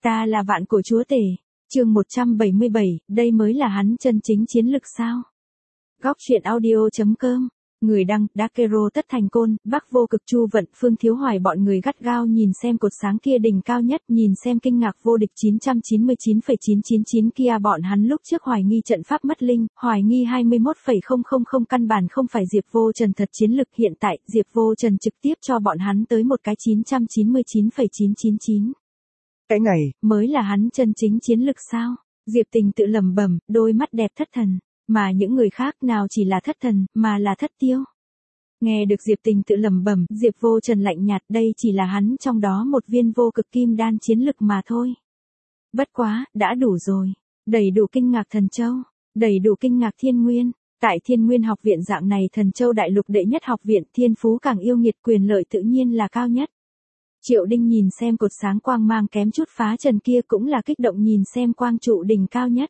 Ta là vạn cổ chúa tể. Chương 177, đây mới là hắn chân chính chiến lực sao? Góc truyện audio.com. Người đăng, Dakero Tất Thành Côn, Bắc Vô Cực Chu Vận, Phương Thiếu Hoài bọn người gắt gao nhìn xem cột sáng kia đỉnh cao nhất, nhìn xem kinh ngạc vô địch 999,999 kia bọn hắn lúc trước hoài nghi trận pháp mất linh, hoài nghi 21,000 căn bản không phải Diệp Vô Trần thật chiến lực, hiện tại, Diệp Vô Trần trực tiếp cho bọn hắn tới một cái 999,999. Cái này, mới là hắn chân chính chiến lực sao? Diệp Tình tự lẩm bẩm, đôi mắt đẹp thất thần. Mà những người khác nào chỉ là thất thần, mà là thất tiêu. Nghe được Diệp Tình tự lẩm bẩm, Diệp Vô Trần lạnh nhạt, đây chỉ là hắn trong đó một viên vô cực kim đan chiến lực mà thôi. Bất quá, đã đủ rồi. Đầy đủ kinh ngạc thần châu, đầy đủ kinh ngạc thiên nguyên. Tại Thiên Nguyên học viện dạng này thần châu đại lục đệ nhất học viện, thiên phú càng yêu nghiệt, quyền lợi tự nhiên là cao nhất. Triệu Đinh nhìn xem cột sáng quang mang kém chút phá trần kia, cũng là kích động nhìn xem quang trụ đỉnh cao nhất.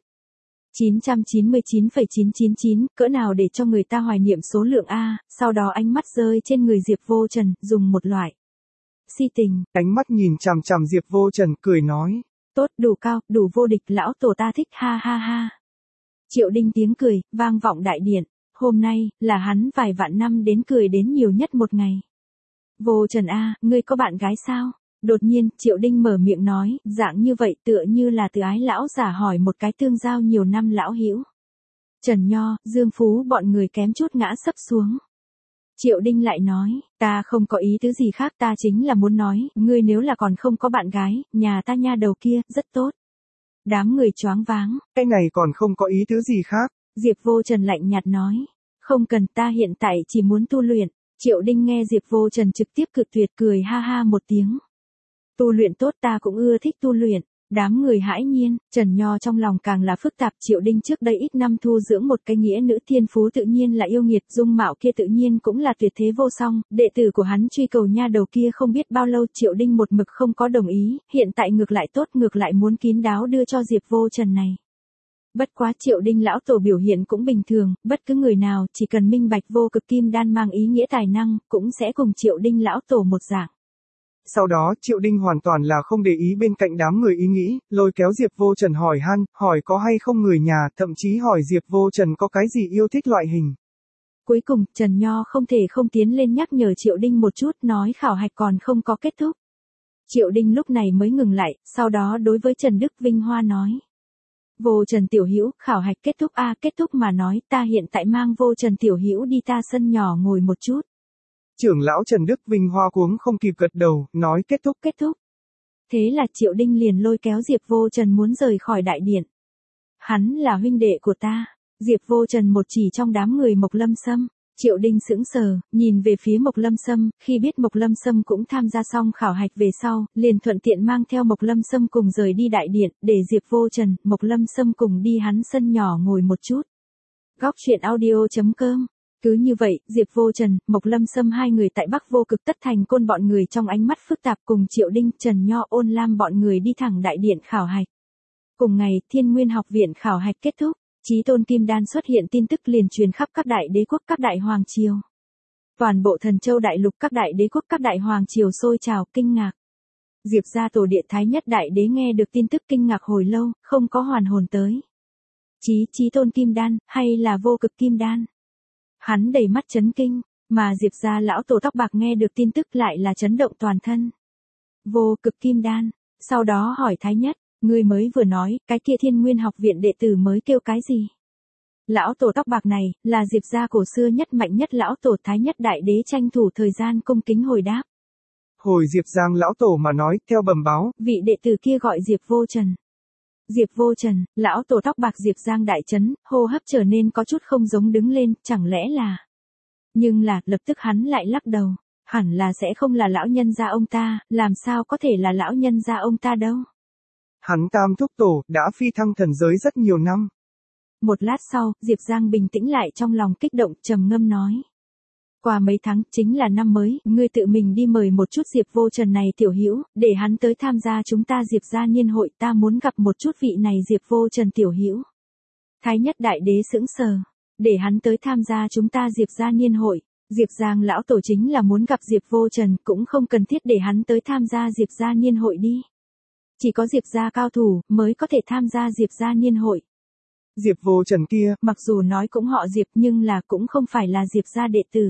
999,999, cỡ nào để cho người ta hoài niệm số lượng A, sau đó ánh mắt rơi trên người Diệp Vô Trần, dùng một loại si tình. ánh mắt nhìn chằm chằm Diệp Vô Trần, cười nói. Tốt, đủ cao, đủ vô địch, lão tổ ta thích, ha ha ha. Triệu Đinh tiếng cười, vang vọng đại điện. Hôm nay, là hắn vài vạn năm đến cười đến nhiều nhất một ngày. Vô Trần A, ngươi có bạn gái sao? Đột nhiên, Triệu Đinh mở miệng nói, dạng như vậy tựa như là từ ái lão giả hỏi một cái tương giao nhiều năm lão hữu. Trần Nho, Dương Phú bọn người kém chút ngã sấp xuống. Triệu Đinh lại nói, ta không có ý tứ gì khác, ta chính là muốn nói, ngươi nếu là còn không có bạn gái, nhà ta nha đầu kia, rất tốt. Đám người choáng váng. Cái này còn không có ý tứ gì khác. Diệp Vô Trần lạnh nhạt nói, không cần, ta hiện tại chỉ muốn tu luyện. Triệu Đinh nghe Diệp Vô Trần trực tiếp cự tuyệt, cười ha ha một tiếng. Tu luyện tốt, ta cũng ưa thích tu luyện. Đám người hãi nhiên, Trần Nho trong lòng càng là phức tạp. Triệu Đinh trước đây ít năm thu dưỡng một cái nghĩa nữ, thiên phú tự nhiên là yêu nghiệt, dung mạo kia tự nhiên cũng là tuyệt thế vô song, đệ tử của hắn truy cầu nha đầu kia không biết bao lâu, Triệu Đinh một mực không có đồng ý, hiện tại ngược lại tốt, ngược lại muốn kín đáo đưa cho Diệp Vô Trần này. Bất quá Triệu Đinh lão tổ biểu hiện cũng bình thường, bất cứ người nào chỉ cần minh bạch vô cực kim đan mang ý nghĩa tài năng, cũng sẽ cùng Triệu Đinh lão tổ một dạng. Sau đó, Triệu Đinh hoàn toàn là không để ý bên cạnh đám người ý nghĩ, lôi kéo Diệp Vô Trần hỏi han, hỏi có hay không người nhà, thậm chí hỏi Diệp Vô Trần có cái gì yêu thích loại hình. Cuối cùng, Trần Nho không thể không tiến lên nhắc nhở Triệu Đinh một chút, nói khảo hạch còn không có kết thúc. Triệu Đinh lúc này mới ngừng lại, sau đó đối với Trần Đức Vinh Hoa nói. Vô Trần tiểu hữu, khảo hạch kết thúc a, kết thúc mà nói, ta hiện tại mang Vô Trần tiểu hữu đi ta sân nhỏ ngồi một chút. Trưởng lão Trần Đức Vinh Hoa cuống không kịp gật đầu, nói kết thúc. Kết thúc. Thế là Triệu Đinh liền lôi kéo Diệp Vô Trần muốn rời khỏi đại điện. Hắn là huynh đệ của ta. Diệp Vô Trần một chỉ trong đám người Mộc Lâm Sâm. Triệu Đinh sững sờ, nhìn về phía Mộc Lâm Sâm, khi biết Mộc Lâm Sâm cũng tham gia xong khảo hạch về sau, liền thuận tiện mang theo Mộc Lâm Sâm cùng rời đi đại điện, để Diệp Vô Trần, Mộc Lâm Sâm cùng đi hắn sân nhỏ ngồi một chút. Góc truyện audio.com. Cứ như vậy, Diệp Vô Trần, Mộc Lâm Sâm hai người tại Bắc Vô Cực Tất Thành Côn bọn người trong ánh mắt phức tạp cùng Triệu Đinh, Trần Nho, Ôn Lam bọn người đi thẳng đại điện khảo hạch. Cùng ngày, Thiên Nguyên học viện khảo hạch kết thúc, Chí Tôn Kim Đan xuất hiện tin tức liền truyền khắp các đại đế quốc, các đại hoàng triều. Toàn bộ thần châu đại lục, các đại đế quốc, các đại hoàng triều sôi trào kinh ngạc. Diệp gia tổ địa Thái Nhất đại đế nghe được tin tức kinh ngạc hồi lâu, không có hoàn hồn tới. Chí Tôn Kim Đan, hay là vô cực kim đan? Hắn đầy mắt chấn kinh, mà Diệp gia lão tổ tóc bạc nghe được tin tức lại là chấn động toàn thân. Vô cực kim đan, sau đó hỏi Thái Nhất, ngươi mới vừa nói, cái kia Thiên Nguyên học viện đệ tử mới kêu cái gì? Lão tổ tóc bạc này, là Diệp gia cổ xưa nhất mạnh nhất lão tổ Thái Nhất đại đế tranh thủ thời gian cung kính hồi đáp. Hồi Diệp Giang lão tổ mà nói, theo bẩm báo, vị đệ tử kia gọi Diệp Vô Trần. Diệp Vô Trần, lão tổ tóc bạc Diệp Giang đại chấn, hô hấp trở nên có chút không giống, đứng lên, chẳng lẽ là... Nhưng là, lập tức hắn lại lắc đầu, hẳn là sẽ không là lão nhân gia ông ta, làm sao có thể là lão nhân gia ông ta đâu. Hắn Tam Thúc Tổ, đã phi thăng thần giới rất nhiều năm. Một lát sau, Diệp Giang bình tĩnh lại, trong lòng kích động, trầm ngâm nói. Qua mấy tháng, chính là năm mới, ngươi tự mình đi mời một chút Diệp Vô Trần này tiểu hữu, để hắn tới tham gia chúng ta Diệp gia niên hội, ta muốn gặp một chút vị này Diệp Vô Trần tiểu hữu. Thái Nhất đại đế sững sờ, để hắn tới tham gia chúng ta Diệp gia niên hội. Diệp Giang lão tổ chính là muốn gặp Diệp Vô Trần, cũng không cần thiết để hắn tới tham gia Diệp gia niên hội đi. Chỉ có Diệp gia cao thủ mới có thể tham gia Diệp gia niên hội. Diệp Vô Trần kia, Mặc dù nói cũng họ Diệp nhưng là cũng không phải là Diệp gia đệ tử.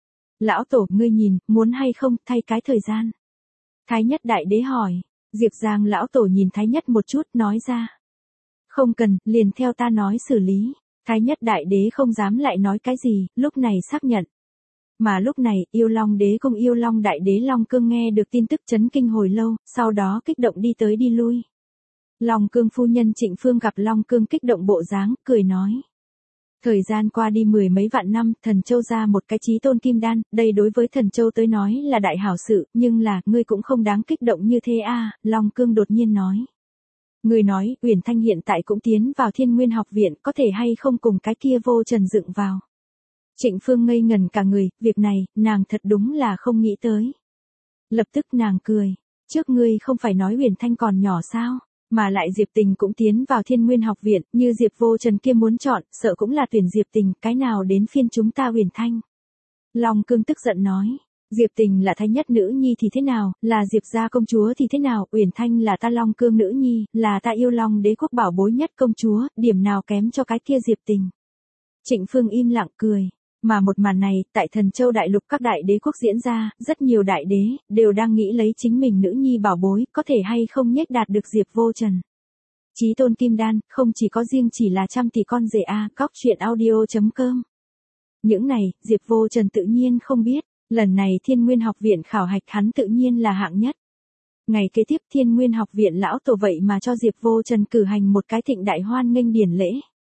Lão tổ, ngươi nhìn, muốn hay không thay cái thời gian? Thái Nhất Đại Đế hỏi. Diệp Giang lão tổ nhìn Thái Nhất một chút nói ra. Không cần, liền theo ta nói xử lý. Thái Nhất Đại Đế không dám lại nói cái gì, lúc này xác nhận. Mà lúc này, Yêu Long Đế cùng Yêu Long Đại Đế Long Cương nghe được tin tức chấn kinh hồi lâu, sau đó kích động đi tới đi lui. Long Cương phu nhân Trịnh Phương gặp Long Cương kích động bộ dáng, cười nói. Thời gian qua đi 10 mấy vạn năm, Thần Châu ra một cái chí tôn kim đan, đây đối với Thần Châu tới nói là đại hảo sự, nhưng là, ngươi cũng không đáng kích động như thế a. Long Cương đột nhiên nói. Ngươi nói, Uyển Thanh hiện tại cũng tiến vào Thiên Nguyên học viện, có thể hay không cùng cái kia Vô Trần dựng vào. Trịnh Phương ngây ngần cả người, việc này, nàng thật đúng là không nghĩ tới. Lập tức nàng cười, trước ngươi không phải nói Uyển Thanh còn nhỏ sao, mà lại Diệp Tình cũng tiến vào Thiên Nguyên học viện, như Diệp Vô Trần kia muốn chọn, sợ cũng là tuyển Diệp Tình, cái nào đến phiên chúng ta Uyển Thanh. Long Cương tức giận nói, Diệp Tình là Thái Nhất nữ nhi thì thế nào, là Diệp gia công chúa thì thế nào, Uyển Thanh là ta Long Cương nữ nhi, là ta Yêu Long Đế quốc bảo bối nhất công chúa, điểm nào kém cho cái kia Diệp Tình. Trịnh Phương im lặng cười. Mà một màn này, tại Thần Châu đại lục các đại đế quốc diễn ra, rất nhiều đại đế, đều đang nghĩ lấy chính mình nữ nhi bảo bối, có thể hay không nhếch đạt được Diệp Vô Trần. Chí tôn kim đan, không chỉ có riêng chỉ là trăm tỷ con rể a, cóc truyện audio.com. Những này, Diệp Vô Trần tự nhiên không biết, lần này Thiên Nguyên học viện khảo hạch hắn tự nhiên là hạng nhất. Ngày kế tiếp Thiên Nguyên học viện lão tổ vậy mà cho Diệp Vô Trần cử hành một cái thịnh đại hoan nghênh điển lễ.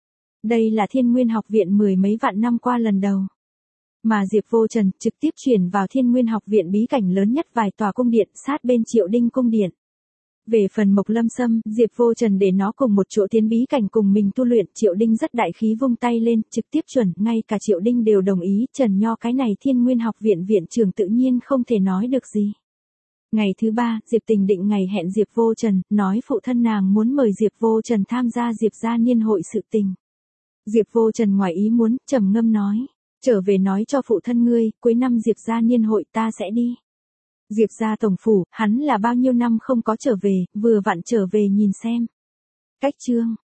Đây là Thiên Nguyên học viện 10 mấy vạn năm qua lần đầu. Mà Diệp Vô Trần trực tiếp chuyển vào Thiên Nguyên học viện bí cảnh lớn nhất vài tòa cung điện sát bên Triệu Đinh cung điện. Về phần Mộc Lâm Sâm, Diệp Vô Trần để nó cùng một chỗ tiến bí cảnh cùng mình tu luyện, Triệu Đinh rất đại khí vung tay lên, trực tiếp chuẩn, ngay cả Triệu Đinh đều đồng ý, Trần Nho cái này Thiên Nguyên học viện viện trưởng tự nhiên không thể nói được gì. Ngày thứ 3, Diệp Tình định ngày hẹn Diệp Vô Trần, nói phụ thân nàng muốn mời Diệp Vô Trần tham gia Diệp gia niên hội sự tình. Diệp Vô Trần ngoài ý muốn, trầm ngâm nói, trở về nói cho phụ thân ngươi, cuối năm Diệp gia niên hội ta sẽ đi. Diệp gia tổng phủ, hắn là bao nhiêu năm không có trở về, vừa vặn trở về nhìn xem. Cách chương